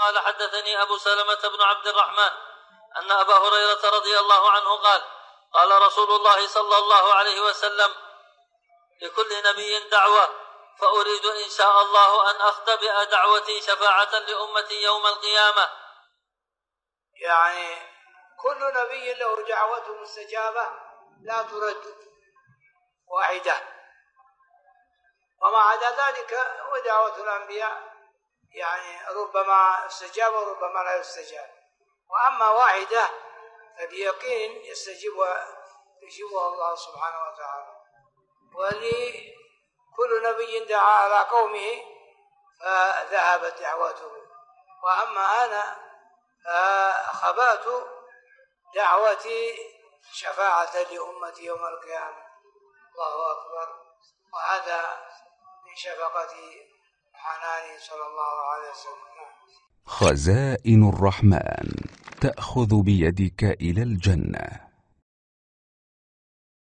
قال حدثني أبو سلمة بن عبد الرحمن أن أبا هريرة رضي الله عنه قال قال رسول الله صلى الله عليه وسلم لكل نبي دعوة فأريد إن شاء الله أن أختبئ دعوتي شفاعة لأمتي يوم القيامة. يعني كل نبي له دعوة مستجابة لا ترد واحدة، وما عدا ذلك هو دعوة الأنبياء يعني ربما استجاب وربما لا يستجاب، وأما واحدة فبيقين يجيبها الله سبحانه وتعالى. ولكل نبي دعا على قومه فذهبت دعوته، وأما أنا خبأت دعوتي شفاعة لأمتي يوم القيامة. الله أكبر. وهذا من شفقة حنانه صلى الله عليه وسلم. خزائن الرحمن تأخذ بيدك إلى الجنة.